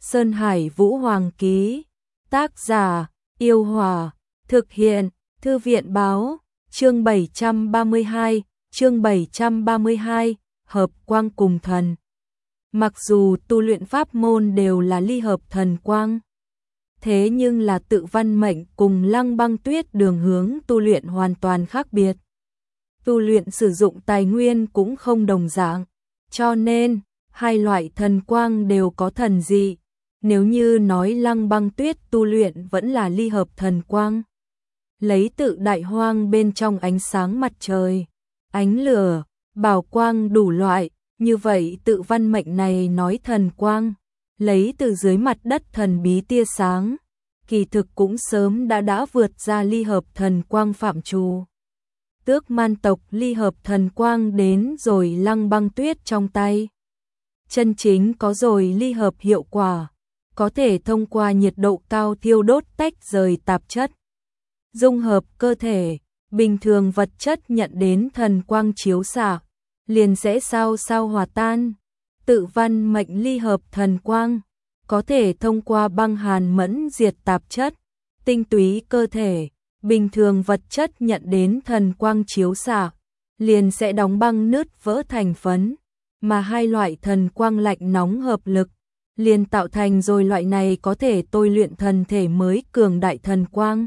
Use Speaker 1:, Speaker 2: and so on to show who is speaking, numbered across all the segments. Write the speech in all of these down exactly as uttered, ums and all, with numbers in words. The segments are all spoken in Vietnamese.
Speaker 1: Sơn Hải Vũ Hoàng ký. Tác giả: Yêu Hòa. Thực hiện: Thư viện báo. Chương bảy trăm ba mươi hai, chương bảy trăm ba mươi hai, hợp quang cùng thần. Mặc dù tu luyện pháp môn đều là ly hợp thần quang, thế nhưng là Tự Văn Mệnh cùng Lăng Băng Tuyết đường hướng tu luyện hoàn toàn khác biệt. Tu luyện sử dụng tài nguyên cũng không đồng dạng, cho nên hai loại thần quang đều có thần dị. Nếu như nói Lăng Băng Tuyết tu luyện vẫn là ly hợp thần quang, lấy tự đại hoang bên trong ánh sáng mặt trời, ánh lửa, bảo quang đủ loại, như vậy Tự Văn Mệnh này nói thần quang, lấy từ dưới mặt đất thần bí tia sáng, kỳ thực cũng sớm đã đã vượt ra ly hợp thần quang phạm trù. Tước Man tộc ly hợp thần quang đến rồi Lăng Băng Tuyết trong tay, chân chính có rồi ly hợp hiệu quả, có thể thông qua nhiệt độ cao thiêu đốt tách rời tạp chất, dung hợp cơ thể. Bình thường vật chất nhận đến thần quang chiếu xạ, liền sẽ sao sao hòa tan. Tự Văn Mệnh ly hợp thần quang, có thể thông qua băng hàn mẫn diệt tạp chất, tinh túy cơ thể. Bình thường vật chất nhận đến thần quang chiếu xạ, liền sẽ đóng băng nứt vỡ thành phấn, mà hai loại thần quang lạnh nóng hợp lực, liền tạo thành rồi loại này có thể tôi luyện thần thể mới cường đại thần quang.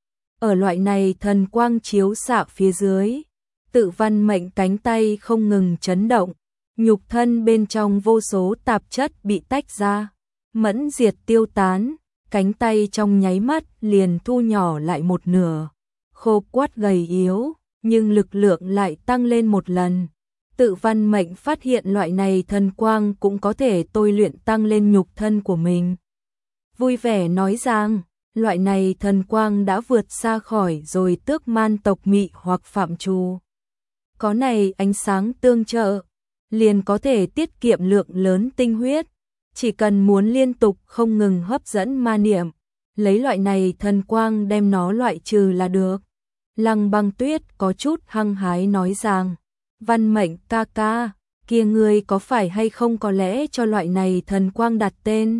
Speaker 1: Ở loại này thần quang chiếu xạ phía dưới, Tự Văn Mệnh cánh tay không ngừng chấn động, nhục thân bên trong vô số tạp chất bị tách ra, mẫn diệt tiêu tán, cánh tay trong nháy mắt liền thu nhỏ lại một nửa, khô quắt gầy yếu, nhưng lực lượng lại tăng lên một lần. Tự Văn Mệnh phát hiện loại này thần quang cũng có thể tôi luyện tăng lên nhục thân của mình. Vui vẻ nói rằng, loại này thần quang đã vượt xa khỏi rồi Tước Man tộc mị hoặc phạm trù. Có này ánh sáng tương trợ, liền có thể tiết kiệm lượng lớn tinh huyết, chỉ cần muốn liên tục không ngừng hấp dẫn ma niệm, lấy loại này thần quang đem nó loại trừ là được. Lăng Băng Tuyết có chút hăng hái nói rằng, Văn Mệnh ca ca, kia ngươi có phải hay không có lẽ cho loại này thần quang đặt tên?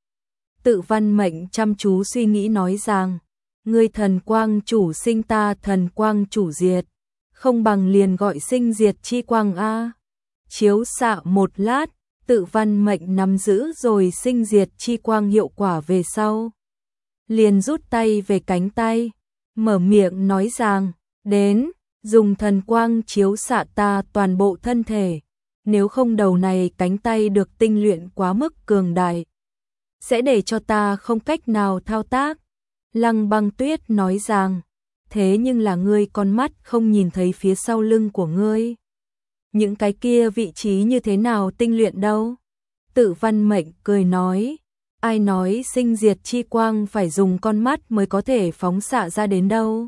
Speaker 1: Tự Văn Mệnh chăm chú suy nghĩ nói rằng, ngươi thần quang chủ sinh ta thần quang chủ diệt, không bằng liền gọi sinh diệt chi quang a. Chiếu xạ một lát, Tự Văn Mệnh nắm giữ rồi sinh diệt chi quang hiệu quả về sau, liền rút tay về cánh tay, mở miệng nói rằng, đến, dùng thần quang chiếu xạ ta toàn bộ thân thể, nếu không đầu này cánh tay được tinh luyện quá mức cường đại, sẽ để cho ta không cách nào thao tác. Lăng Băng Tuyết nói rằng, thế nhưng là ngươi con mắt không nhìn thấy phía sau lưng của ngươi, những cái kia vị trí như thế nào tinh luyện đâu? Tự Văn Mệnh cười nói, ai nói sinh diệt chi quang phải dùng con mắt mới có thể phóng xạ ra đến đâu?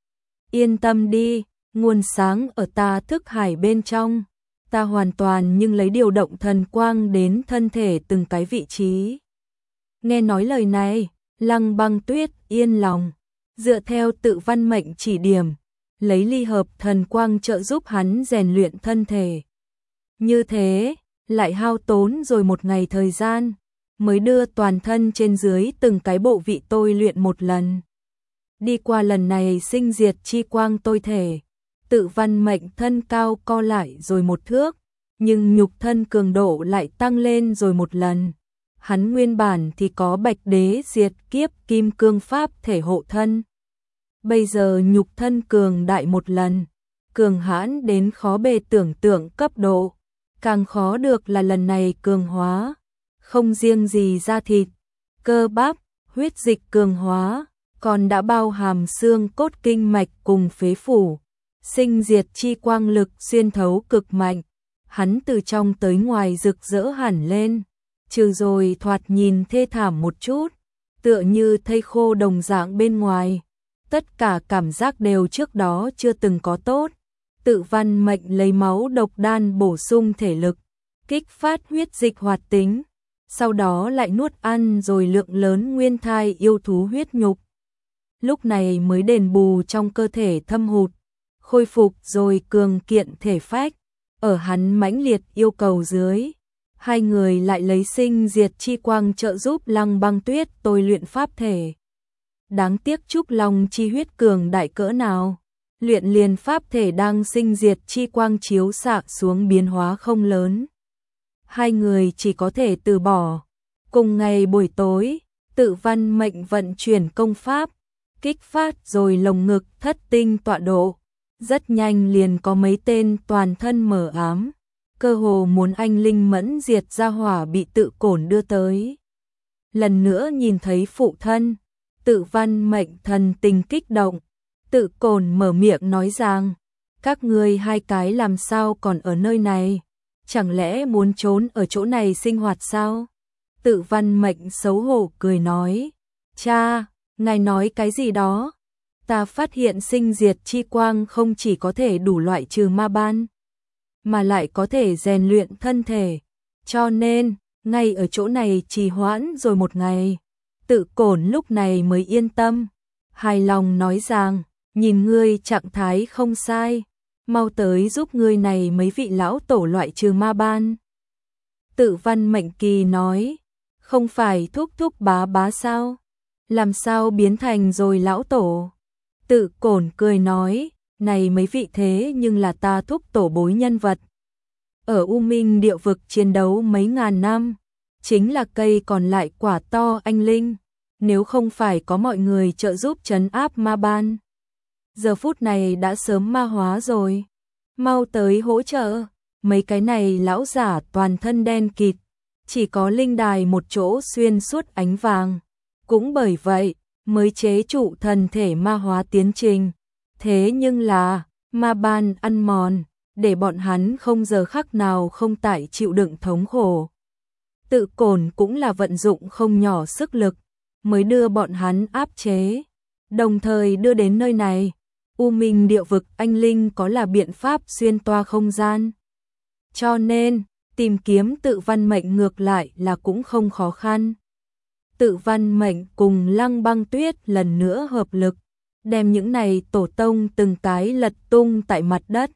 Speaker 1: Yên tâm đi, nguồn sáng ở ta thức hải bên trong, ta hoàn toàn nhưng lấy điều động thần quang đến thân thể từng cái vị trí. Nghe nói lời này, Lăng Băng Tuyết yên lòng, dựa theo Tự Văn Mệnh chỉ điểm, lấy ly hợp thần quang trợ giúp hắn rèn luyện thân thể. Như thế, lại hao tốn rồi một ngày thời gian, mới đưa toàn thân trên dưới từng cái bộ vị tôi luyện một lần. Đi qua lần này sinh diệt chi quang tôi thể, Tự Văn Mệnh thân cao co lại rồi một thước, nhưng nhục thân cường độ lại tăng lên rồi một lần. Hắn nguyên bản thì có Bạch Đế diệt kiếp kim cương pháp thể hộ thân. Bây giờ nhục thân cường đại một lần, cường hãn đến khó bề tưởng tượng cấp độ, càng khó được là lần này cường hóa, không riêng gì da thịt, cơ bắp, huyết dịch cường hóa, còn đã bao hàm xương cốt kinh mạch cùng phế phủ, sinh diệt chi quang lực xuyên thấu cực mạnh, hắn từ trong tới ngoài rực rỡ hẳn lên, trừ rồi thoạt nhìn thê thảm một chút, tựa như thây khô đồng dạng bên ngoài. Tất cả cảm giác đều trước đó chưa từng có tốt. Tự Văn Mệnh lấy máu độc đan bổ sung thể lực, kích phát huyết dịch hoạt tính, sau đó lại nuốt ăn rồi lượng lớn nguyên thai yêu thú huyết nhục. Lúc này mới đền bù trong cơ thể thâm hụt, khôi phục rồi cường kiện thể phách. Ở hắn mãnh liệt yêu cầu dưới, Hai người lại lấy sinh diệt chi quang trợ giúp Lăng Băng Tuyết tôi luyện pháp thể. Đáng tiếc Trúc Long chi huyết cường đại cỡ nào, luyện liền pháp thể đang sinh diệt chi quang chiếu xạ xuống biến hóa không lớn. Hai người chỉ có thể từ bỏ. Cùng ngày buổi tối, Tự Văn Mệnh vận chuyển công pháp, kích phát rồi lồng ngực thất tinh tọa độ. Rất nhanh liền có mấy tên toàn thân mờ ám, cơ hồ muốn anh linh mẫn diệt ra hỏa bị Tự Cổn đưa tới. Lần nữa nhìn thấy phụ thân, Tự Văn Mệnh thần tình kích động. Tự Cổn mở miệng nói rằng, các ngươi hai cái làm sao còn ở nơi này, chẳng lẽ muốn trốn ở chỗ này sinh hoạt sao? Tự Văn Mệnh xấu hổ cười nói, cha, ngài nói cái gì đó? Ta phát hiện sinh diệt chi quang không chỉ có thể đủ loại trừ ma ban, mà lại có thể rèn luyện thân thể, cho nên, ngay ở chỗ này trì hoãn rồi một ngày. Tự Cổn lúc này mới yên tâm, hài lòng nói rằng, nhìn ngươi trạng thái không sai, mau tới giúp ngươi này mấy vị lão tổ loại trừ ma ban. Tự Văn Mệnh kỳ nói, không phải thúc thúc bá bá sao? Làm sao biến thành rồi lão tổ? Tự Cổn cười nói, này mấy vị thế nhưng là ta thúc tổ bối nhân vật. Ở U Minh địa vực chiến đấu mấy ngàn năm, chính là cây còn lại quả to anh linh, nếu không phải có mọi người trợ giúp trấn áp ma ban, giờ phút này đã sớm ma hóa rồi. Mau tới hỗ trợ, mấy cái này lão giả toàn thân đen kịt, chỉ có linh đài một chỗ xuyên suốt ánh vàng. Cũng bởi vậy, mới chế trụ thần thể ma hóa tiến trình. Thế nhưng là, ma ban ăn mòn, để bọn hắn không giờ khắc nào không tại chịu đựng thống khổ. Tự Cổn cũng là vận dụng không nhỏ sức lực, mới đưa bọn hắn áp chế, đồng thời đưa đến nơi này. U Minh địa vực anh linh có là biện pháp xuyên toa không gian. Cho nên, tìm kiếm Tự Văn Mệnh ngược lại là cũng không khó khăn. Tự Văn Mệnh cùng Lăng Băng Tuyết lần nữa hợp lực, đem những này tổ tông từng cái lật tung tại mặt đất,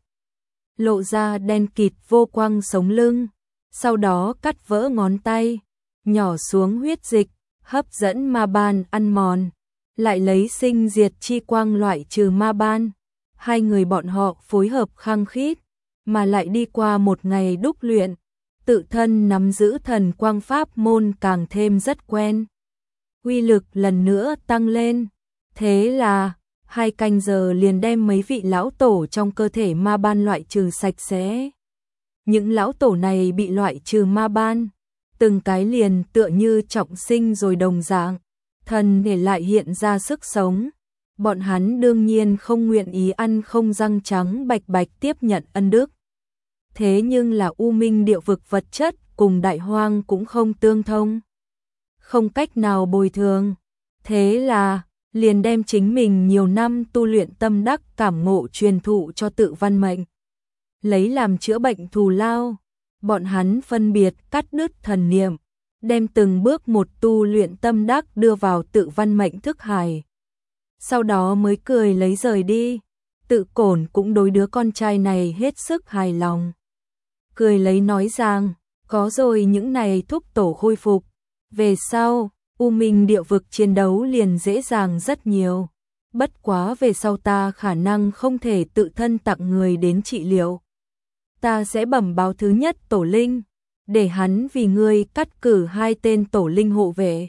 Speaker 1: lộ ra đen kịt vô quang sống lưng, sau đó cắt vỡ ngón tay, nhỏ xuống huyết dịch, hấp dẫn ma ban ăn mòn, lại lấy sinh diệt chi quang loại trừ ma ban. Hai người bọn họ phối hợp khăng khít, mà lại đi qua một ngày đúc luyện, tự thân nắm giữ thần quang pháp môn càng thêm rất quen. Uy lực lần nữa tăng lên, thế là hai canh giờ liền đem mấy vị lão tổ trong cơ thể ma ban loại trừ sạch sẽ. Những lão tổ này bị loại trừ ma ban, từng cái liền tựa như trọng sinh rồi đồng dạng, thần để lại hiện ra sức sống. Bọn hắn đương nhiên không nguyện ý ăn không răng trắng bạch bạch tiếp nhận ân đức. Thế nhưng là U Minh địa vực vật chất cùng đại hoang cũng không tương thông, không cách nào bồi thường. Thế là liền đem chính mình nhiều năm tu luyện tâm đắc cảm ngộ truyền thụ cho Tự Văn Mệnh, lấy làm chữa bệnh thù lao. Bọn hắn phân biệt cắt đứt thần niệm, đem từng bước một tu luyện tâm đắc đưa vào Tự Văn Mệnh thức hải, sau đó mới cười lấy rời đi. Tự Cổn cũng đối đứa con trai này hết sức hài lòng, cười lấy nói rằng, có rồi những này thúc tổ khôi phục, về sau U Minh địa vực chiến đấu liền dễ dàng rất nhiều. Bất quá về sau ta khả năng không thể tự thân tặng người đến trị liệu, ta sẽ bẩm báo thứ nhất tổ linh, để hắn vì ngươi cắt cử hai tên tổ linh hộ vệ,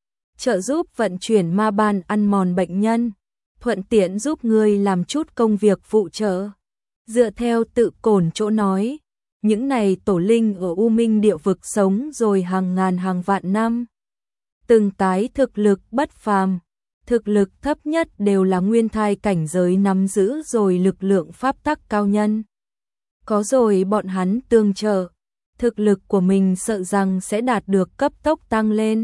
Speaker 1: trợ giúp vận chuyển ma ban ăn mòn bệnh nhân, thuận tiện giúp ngươi làm chút công việc phụ trợ. Dựa theo Tự Cổn chỗ nói, những này tổ linh ở U Minh địa vực sống rồi hàng ngàn hàng vạn năm, từng cái thực lực bất phàm, thực lực thấp nhất đều là nguyên thai cảnh giới nắm giữ rồi lực lượng pháp tắc cao nhân. Có rồi bọn hắn tương trợ, thực lực của mình sợ rằng sẽ đạt được cấp tốc tăng lên.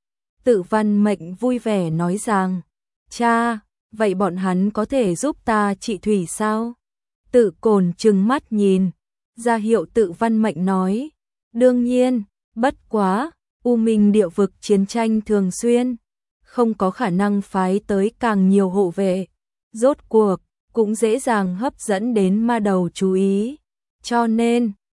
Speaker 1: Tự Văn Mệnh vui vẻ nói rằng, cha, vậy bọn hắn có thể giúp ta trị thủy sao? Tự Cổn trừng mắt nhìn, ra hiệu Tự Văn Mệnh nói, đương nhiên, bất quá, U Minh địa vực chiến tranh thường xuyên, không có khả năng phái tới càng nhiều hộ vệ, rốt cuộc, cũng dễ dàng hấp dẫn đến ma đầu chú ý. Cho nên,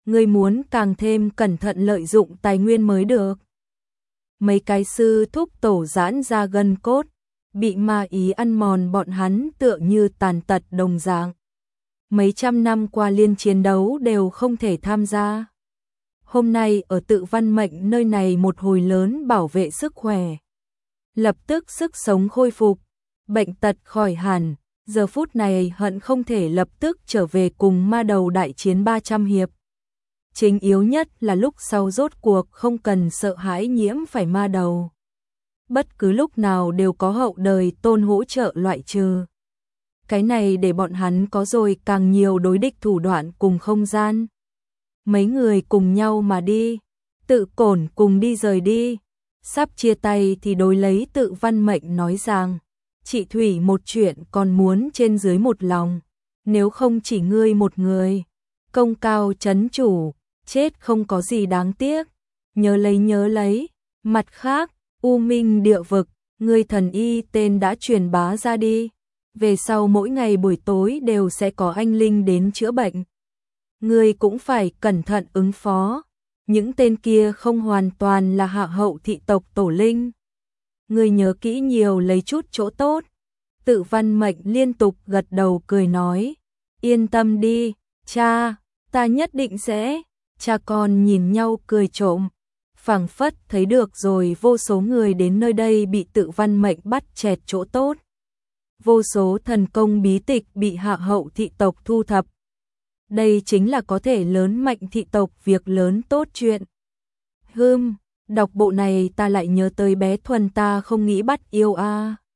Speaker 1: ngươi muốn càng thêm cẩn thận lợi dụng tài nguyên mới được. Mấy cái sư thúc tổ giãn ra gân cốt, bị ma ý ăn mòn bọn hắn tựa như tàn tật đồng dạng. Mấy trăm năm qua liên chiến đấu đều không thể tham gia. Hôm nay ở Tự Văn Mệnh nơi này một hồi lớn bảo vệ sức khỏe. Lập tức sức sống khôi phục, bệnh tật khỏi hẳn, giờ phút này hận không thể lập tức trở về cùng ma đầu đại chiến ba trăm hiệp. Chính yếu nhất là lúc sau rốt cuộc không cần sợ hãi nhiễm phải ma đầu. Bất cứ lúc nào đều có hậu đời tôn hỗ trợ loại trừ. Cái này để bọn hắn có rồi càng nhiều đối địch thủ đoạn cùng không gian. Mấy người cùng nhau mà đi, Tự Cổn cùng đi rời đi. Sắp chia tay thì đối lấy Tự Văn Mệnh nói rằng, chị Thủy một chuyện còn muốn trên dưới một lòng, nếu không chỉ ngươi một người, công cao chấn chủ, chết không có gì đáng tiếc, nhớ lấy nhớ lấy. Mặt khác, U Minh địa vực, ngươi thần y tên đã truyền bá ra đi, về sau mỗi ngày buổi tối đều sẽ có anh linh đến chữa bệnh. Ngươi cũng phải cẩn thận ứng phó, những tên kia không hoàn toàn là hạ hậu thị tộc tổ linh. Ngươi nhớ kỹ nhiều lấy chút chỗ tốt. Tự Văn Mệnh liên tục gật đầu cười nói, yên tâm đi, cha, ta nhất định sẽ. Cha con nhìn nhau cười trộm, phảng phất thấy được rồi vô số người đến nơi đây bị Tự Văn Mệnh bắt chẹt chỗ tốt. Vô số thần công bí tịch bị hạ hậu thị tộc thu thập. Đây chính là có thể lớn mạnh thị tộc việc lớn tốt chuyện. Hừm, đọc bộ này ta lại nhớ tới bé Thuần ta không nghĩ bắt yêu a. À.